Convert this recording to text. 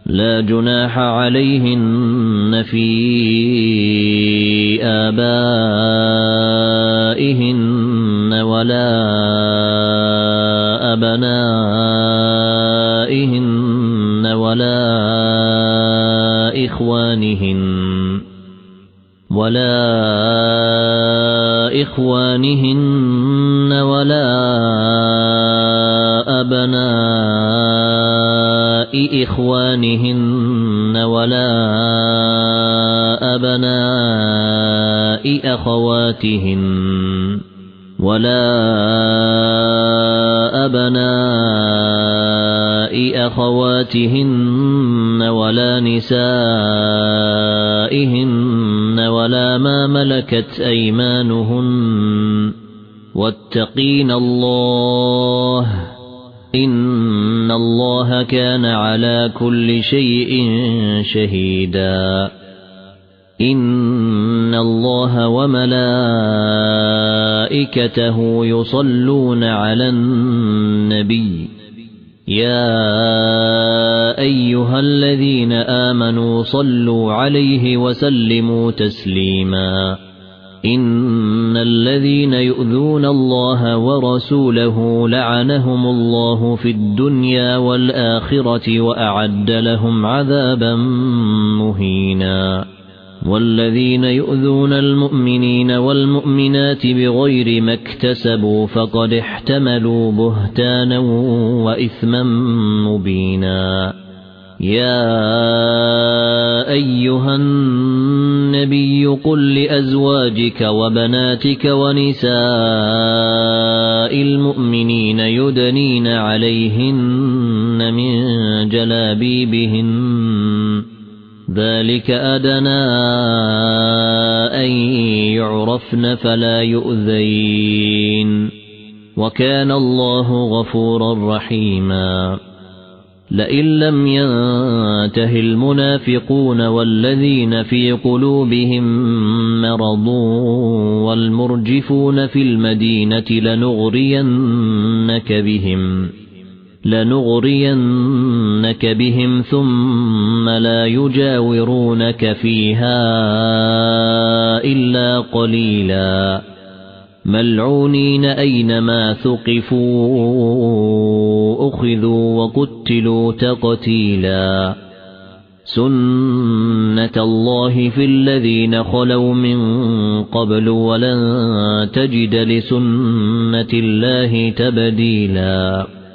لا جناح عليهن في آبائهن ولا أبنائهن ولا إخوانهن ولا أبناء إخوانهن ولا أبناء أخواتهن ولا نسائهن ولا ما ملكت أيمانهن واتقين الله إن الله كان على كل شيء شهيدا إن الله وملائكته يصلون على النبي يا أيها الذين آمنوا صلوا عليه وسلموا تسليما إن الذين يؤذون الله ورسوله لعنهم الله في الدنيا والآخرة وأعد لهم عذابا مهينا والذين يؤذون المؤمنين والمؤمنات بغير ما اكتسبوا فقد احتملوا بهتانا وإثما مبينا يا أيها النبي قل لأزواجك وبناتك ونساء المؤمنين يدنين عليهن من جلابيبهن ذلك أدنى أن يعرفن فلا يؤذين وكان الله غفورا رحيما لئن لم ينته المنافقون والذين في قلوبهم مرض والمرجفون في المدينة لنغرينك بهم ثم لا يجاورونك فيها إلا قليلا ملعونين أينما ثقفوا أخذوا وقتلوا تقتيلا سنة الله في الذين خلوا من قبل ولن تجد لسنة الله تبديلا